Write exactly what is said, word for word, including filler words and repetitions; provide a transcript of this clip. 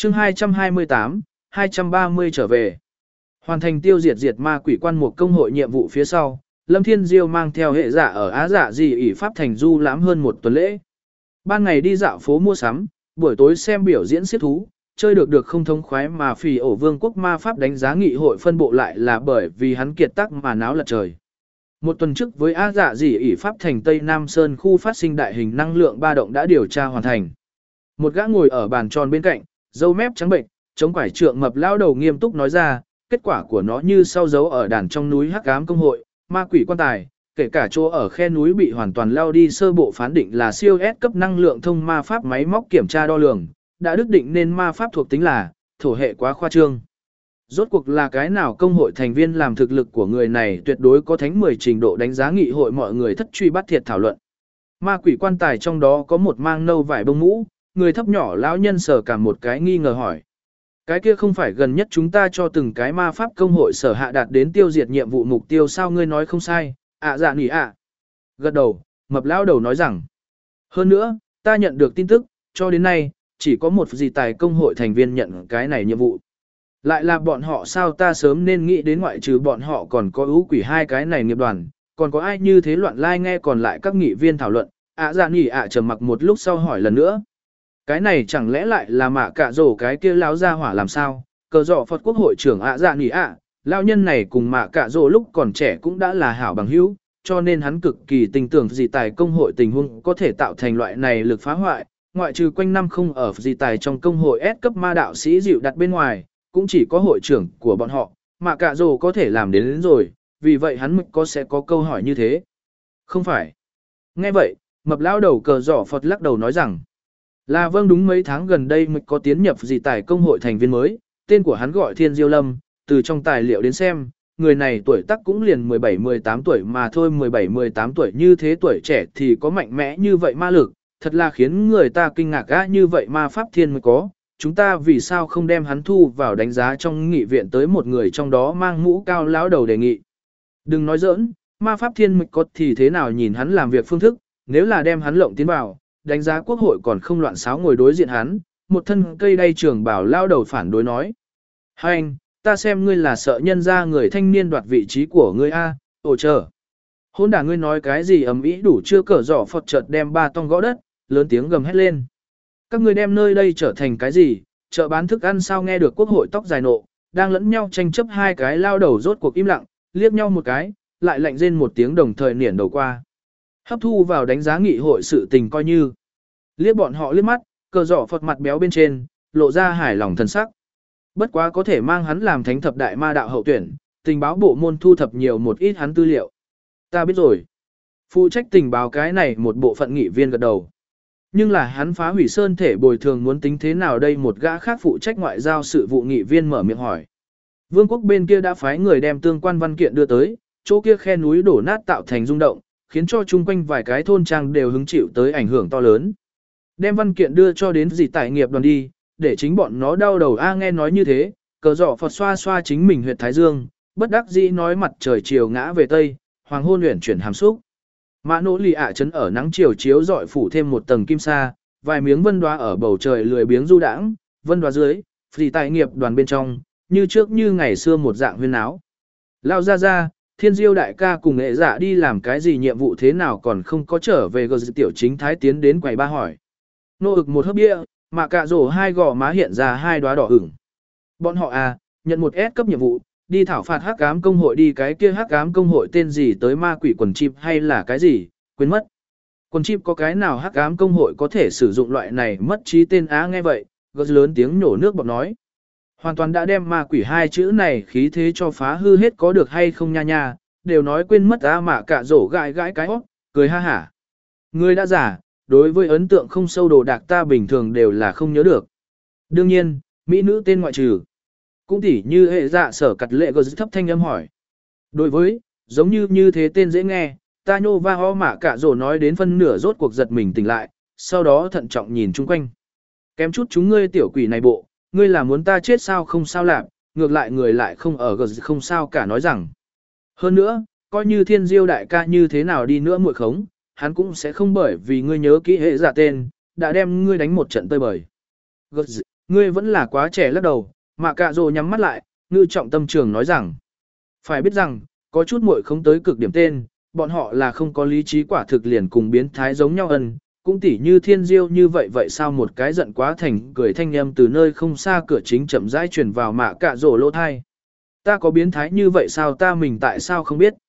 chương hai trăm hai mươi tám, hai trăm ba mươi trở về. Hoàn thành tiêu diệt diệt ma quỷ quan một công hội nhiệm vụ phía sau, Lâm Thiên Diêu mang theo hệ giả ở Á Dạ Dị ỷ Pháp Thành du lãm hơn một tuần lễ. Ban ngày đi dạo phố mua sắm, buổi tối xem biểu diễn xiết thú, chơi được được không thông khoái mà phỉ ổ vương quốc ma pháp đánh giá nghị hội phân bộ lại là bởi vì hắn kiệt tác mà náo lật trời. Một tuần trước với Á Dạ Dị ỷ Pháp Thành Tây Nam Sơn khu phát sinh đại hình năng lượng ba động đã điều tra hoàn thành. Một gã ngồi ở bàn tròn bên cạnh, râu mép trắng bệnh, chống quải trượng mập lao đầu nghiêm túc nói ra, kết quả của nó như sau dấu ở đàn trong núi Hắc Ám công hội, ma quỷ quan tài, kể cả chỗ ở khe núi bị hoàn toàn lao đi sơ bộ phán định là siêu S cấp năng lượng thông ma pháp máy móc kiểm tra đo lường, đã đức định nên ma pháp thuộc tính là thổ hệ quá khoa trương. Rốt cuộc là cái nào công hội thành viên làm thực lực của người này tuyệt đối có thánh mười trình độ đánh giá nghị hội mọi người thất truy bắt thiệt thảo luận. Ma quỷ quan tài trong đó có một mang nâu vải bông mũ, người thấp nhỏ lão nhân sở cả một cái nghi ngờ hỏi. Cái kia không phải gần nhất chúng ta cho từng cái ma pháp công hội sở hạ đạt đến tiêu diệt nhiệm vụ mục tiêu sao ngươi nói không sai, ạ dạ nỉ ạ. Gật đầu, mập lão đầu nói rằng. Hơn nữa, ta nhận được tin tức, cho đến nay, chỉ có một gì tài công hội thành viên nhận cái này nhiệm vụ. Lại là bọn họ sao ta sớm nên nghĩ đến ngoại trừ bọn họ còn có ưu quỷ hai cái này nghiệp đoàn, còn có ai như thế loạn lai like nghe còn lại các nghị viên thảo luận, ạ dạ nỉ ạ trầm mặc một lúc sau hỏi lần nữa. Cái này chẳng lẽ lại là mạ cạ rổ cái kia lão gia hỏa làm sao, cờ dọ Phật quốc hội trưởng ạ dạ nỉ ạ, lão nhân này cùng mạ cạ rổ lúc còn trẻ cũng đã là hảo bằng hữu, cho nên hắn cực kỳ tin tưởng gì tài công hội tình huống có thể tạo thành loại này lực phá hoại, ngoại trừ quanh năm không ở gì tài trong công hội S cấp ma đạo sĩ dịu đặt bên ngoài, cũng chỉ có hội trưởng của bọn họ, mạ cạ rổ có thể làm đến, đến rồi, vì vậy hắn mới có sẽ có câu hỏi như thế. Không phải. Nghe vậy, mập lão đầu cờ dọ Phật lắc đầu nói rằng, là vâng đúng mấy tháng gần đây mới có tiến nhập gì tài công hội thành viên mới, tên của hắn gọi Thiên Diêu Lâm, từ trong tài liệu đến xem, người này tuổi tác cũng liền mười bảy mười tám tuổi mà thôi mười bảy mười tám tuổi như thế tuổi trẻ thì có mạnh mẽ như vậy ma lực, thật là khiến người ta kinh ngạc á như vậy ma pháp thiên mới có, chúng ta vì sao không đem hắn thu vào đánh giá trong nghị viện tới một người trong đó mang mũ cao lão đầu đề nghị. Đừng nói giỡn, ma pháp thiên mới có thì thế nào nhìn hắn làm việc phương thức, nếu là đem hắn lộng tiến vào, đánh giá quốc hội còn không loạn xáo ngồi đối diện hắn, một thân cây đay trường bảo lao đầu phản đối nói. Hai anh, ta xem ngươi là sợ nhân ra người thanh niên đoạt vị trí của ngươi a, ồ chờ. Hôn đả ngươi nói cái gì ầm ĩ đủ chưa cỡ giỏ Phật chợt đem ba tong gõ đất, lớn tiếng gầm hét lên. Các ngươi đem nơi đây trở thành cái gì, chợ bán thức ăn sao nghe được quốc hội tóc dài nộ, đang lẫn nhau tranh chấp hai cái lao đầu rốt cuộc im lặng, liếc nhau một cái, lại lạnh rên một tiếng đồng thời niển đầu qua. Hấp thu vào đánh giá nghị hội sự tình coi như. Liếc bọn họ liếc mắt, cờ giỏ Phật mặt béo bên trên, lộ ra hài lòng thần sắc. Bất quá có thể mang hắn làm thánh thập đại ma đạo hậu tuyển, tình báo bộ môn thu thập nhiều một ít hắn tư liệu. Ta biết rồi. Phụ trách tình báo cái này một bộ phận nghị viên gật đầu. Nhưng là hắn phá hủy sơn thể bồi thường muốn tính thế nào đây một gã khác phụ trách ngoại giao sự vụ nghị viên mở miệng hỏi. Vương quốc bên kia đã phái người đem tương quan văn kiện đưa tới, chỗ kia khe núi đổ nát tạo thành rung động, khiến cho chung quanh vài cái thôn trang đều hứng chịu tới ảnh hưởng to lớn. Đem văn kiện đưa cho đến gì tài nghiệp đoàn đi, để chính bọn nó đau đầu a nghe nói như thế, cờ giỏ Phật xoa xoa chính mình huyệt thái dương, bất đắc dĩ nói mặt trời chiều ngã về tây, hoàng hôn luyện chuyển hàm xúc. Mã nỗ lì ạ chấn ở nắng chiều chiếu dọi phủ thêm một tầng kim sa, vài miếng vân đoá ở bầu trời lười biếng du đãng, vân đoá dưới, gì tài nghiệp đoàn bên trong, như trước như ngày xưa một dạng huyên áo. Lao ra ra, Thiên Diêu đại ca cùng nghệ dạ đi làm cái gì nhiệm vụ thế nào còn không có trở về gờ tiểu chính thái tiến đến quầy ba hỏi. Nô ực một hớp bia, mà cạ rổ hai gò má hiện ra hai đóa đỏ ửng. Bọn họ à, nhận một S cấp nhiệm vụ, đi thảo phạt hắc ám công hội đi cái kia hắc ám công hội tên gì tới ma quỷ quần chim hay là cái gì, quên mất. Quần chim có cái nào hắc ám công hội có thể sử dụng loại này mất trí tên á nghe vậy, gật lớn tiếng nhổ nước bọt nói. Hoàn toàn đã đem ma quỷ hai chữ này khí thế cho phá hư hết có được hay không nha nha, đều nói quên mất á mà cạ rổ gãi gãi cái hót, cười ha hả. Người đã giả, đối với ấn tượng không sâu đồ đạc ta bình thường đều là không nhớ được. Đương nhiên, mỹ nữ tên ngoại trừ. Cũng tỉ như hệ dạ sở cặt lệ gờ thấp thanh âm hỏi. Đối với, giống như như thế tên dễ nghe, ta nhô va ho mạ cả rổ nói đến phân nửa rốt cuộc giật mình tỉnh lại, sau đó thận trọng nhìn chung quanh. Kém chút chúng ngươi tiểu quỷ này bộ, ngươi là muốn ta chết sao không sao làm, ngược lại người lại không ở gờ không sao cả nói rằng. Hơn nữa, coi như Thiên Diêu đại ca như thế nào đi nữa muội khống, hắn cũng sẽ không bởi vì ngươi nhớ kỹ hệ giả tên, đã đem ngươi đánh một trận tơi bời. Ngươi vẫn là quá trẻ lắc đầu, Mạ Cạ Rồ nhắm mắt lại, ngư trọng tâm trường nói rằng. Phải biết rằng, có chút muội không tới cực điểm tên, bọn họ là không có lý trí quả thực liền cùng biến thái giống nhau ân, cũng tỉ như thiên diêu như vậy vậy sao một cái giận quá thành cười thanh âm từ nơi không xa cửa chính chậm rãi truyền vào Mạ Cạ Rồ lỗ thai. Ta có biến thái như vậy sao ta mình tại sao không biết?